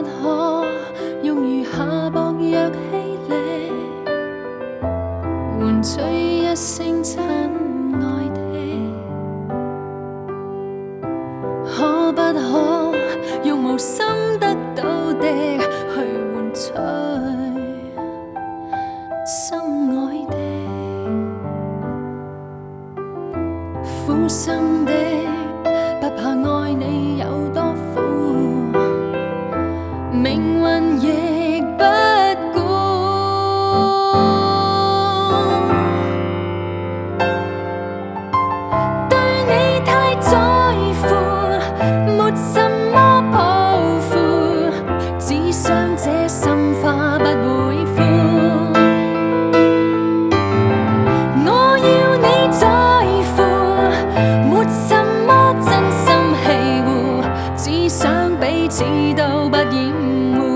可用餘下薄弱氣力，換取一聲親愛的，可不可用無心得到的去換取心愛的？苦心的不怕愛你有多苦，命運亦不顧。對你太在乎，沒什麼抱負，只想這心花不會枯。我要你在乎，沒什麼真心氣護，只想彼此都不厭惡。